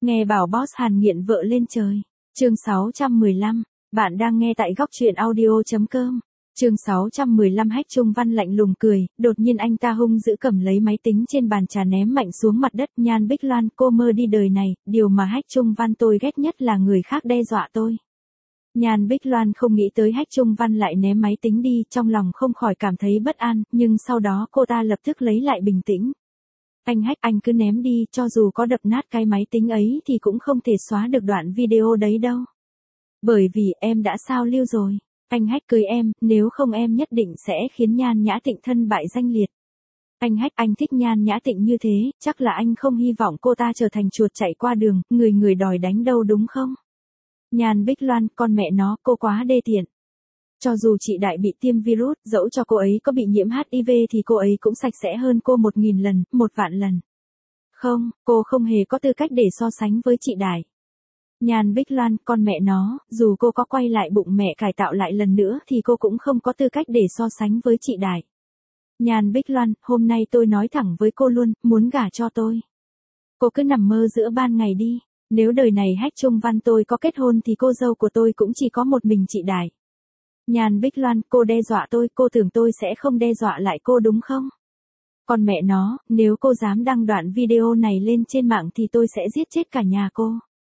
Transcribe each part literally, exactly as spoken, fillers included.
Nghe bảo boss Hàn nghiện vợ lên trời. Chương sáu trăm mười lăm, bạn đang nghe tại góc truyện audio chấm com. Chương sáu trăm mười lăm Hách Trung Văn lạnh lùng cười, đột nhiên anh ta hung dữ cầm lấy máy tính trên bàn trà ném mạnh xuống mặt đất. Nhan Bích Loan, cô mơ đi đời này, điều mà Hách Trung Văn tôi ghét nhất là người khác đe dọa tôi. Nhan Bích Loan không nghĩ tới Hách Trung Văn lại ném máy tính đi, trong lòng không khỏi cảm thấy bất an, nhưng sau đó cô ta lập tức lấy lại bình tĩnh. Anh Hách, anh cứ ném đi, cho dù có đập nát cái máy tính ấy thì cũng không thể xóa được đoạn video đấy đâu. Bởi vì em đã sao lưu rồi. Anh Hách cười em, nếu không em nhất định sẽ khiến Nhan Nhã Tịnh thân bại danh liệt. Anh Hách, anh thích Nhan Nhã Tịnh như thế, chắc là anh không hy vọng cô ta trở thành chuột chạy qua đường, người người đòi đánh đâu đúng không? Nhan Bích Loan, con mẹ nó, cô quá đê tiện. Cho dù chị Đại bị tiêm virus, dẫu cho cô ấy có bị nhiễm hát i vê thì cô ấy cũng sạch sẽ hơn cô một nghìn lần, một vạn lần. Không, cô không hề có tư cách để so sánh với chị Đại. Nhan Bích Loan, con mẹ nó, dù cô có quay lại bụng mẹ cải tạo lại lần nữa thì cô cũng không có tư cách để so sánh với chị Đại. Nhan Bích Loan, hôm nay tôi nói thẳng với cô luôn, muốn gả cho tôi. Cô cứ nằm mơ giữa ban ngày đi, nếu đời này Hách Trung Văn tôi có kết hôn thì cô dâu của tôi cũng chỉ có một mình chị Đại. Nhan Bích Loan, cô đe dọa tôi, cô tưởng tôi sẽ không đe dọa lại cô đúng không? Con mẹ nó, nếu cô dám đăng đoạn video này lên trên mạng thì tôi sẽ giết chết cả nhà cô.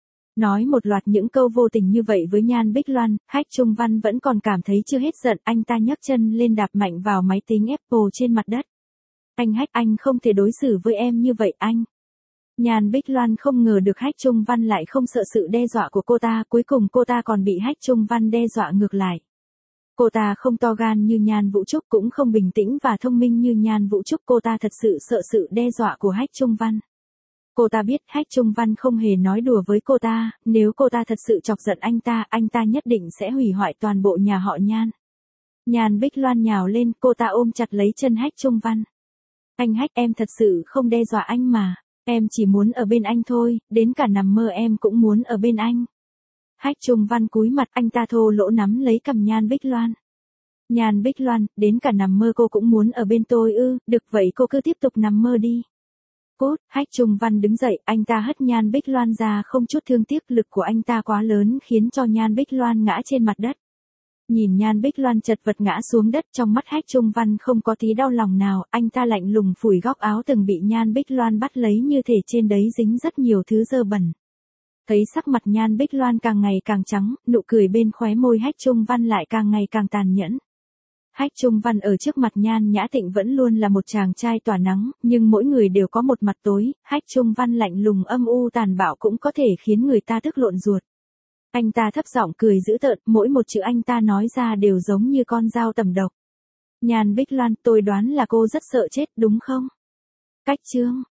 Nói một loạt những câu vô tình như vậy với Nhan Bích Loan, Hách Trung Văn vẫn còn cảm thấy chưa hết giận, anh ta nhấc chân lên đạp mạnh vào máy tính Apple trên mặt đất. Anh Hách, anh không thể đối xử với em như vậy anh. Nhan Bích Loan không ngờ được Hách Trung Văn lại không sợ sự đe dọa của cô ta, cuối cùng cô ta còn bị Hách Trung Văn đe dọa ngược lại. Cô ta không to gan như Nhan Vũ Trúc, cũng không bình tĩnh và thông minh như Nhan Vũ Trúc, cô ta thật sự sợ sự đe dọa của Hách Trung Văn. Cô ta biết Hách Trung Văn không hề nói đùa với cô ta, nếu cô ta thật sự chọc giận anh ta, anh ta nhất định sẽ hủy hoại toàn bộ nhà họ Nhan. Nhan Bích Loan nhào lên, cô ta ôm chặt lấy chân Hách Trung Văn. Anh Hách, em thật sự không đe dọa anh mà, em chỉ muốn ở bên anh thôi, đến cả nằm mơ em cũng muốn ở bên anh. Hách Trung Văn cúi mặt, anh ta thô lỗ nắm lấy cằm Nhan Bích Loan. Nhan Bích Loan, đến cả nằm mơ cô cũng muốn ở bên tôi ư, được vậy cô cứ tiếp tục nằm mơ đi. Cút, Hách Trung Văn đứng dậy, anh ta hất Nhan Bích Loan ra không chút thương tiếc, lực của anh ta quá lớn khiến cho Nhan Bích Loan ngã trên mặt đất. Nhìn Nhan Bích Loan chật vật ngã xuống đất, trong mắt Hách Trung Văn không có tí đau lòng nào, anh ta lạnh lùng phủi góc áo từng bị Nhan Bích Loan bắt lấy như thể trên đấy dính rất nhiều thứ dơ bẩn. Thấy sắc mặt Nhan Bích Loan càng ngày càng trắng, nụ cười bên khóe môi Hách Trung Văn lại càng ngày càng tàn nhẫn. Hách Trung Văn ở trước mặt Nhan Nhã Tịnh vẫn luôn là một chàng trai tỏa nắng, nhưng mỗi người đều có một mặt tối, Hách Trung Văn lạnh lùng âm u tàn bạo cũng có thể khiến người ta tức lộn ruột. Anh ta thấp giọng cười dữ tợn, mỗi một chữ anh ta nói ra đều giống như con dao tầm độc. Nhan Bích Loan, tôi đoán là cô rất sợ chết đúng không? Cách chương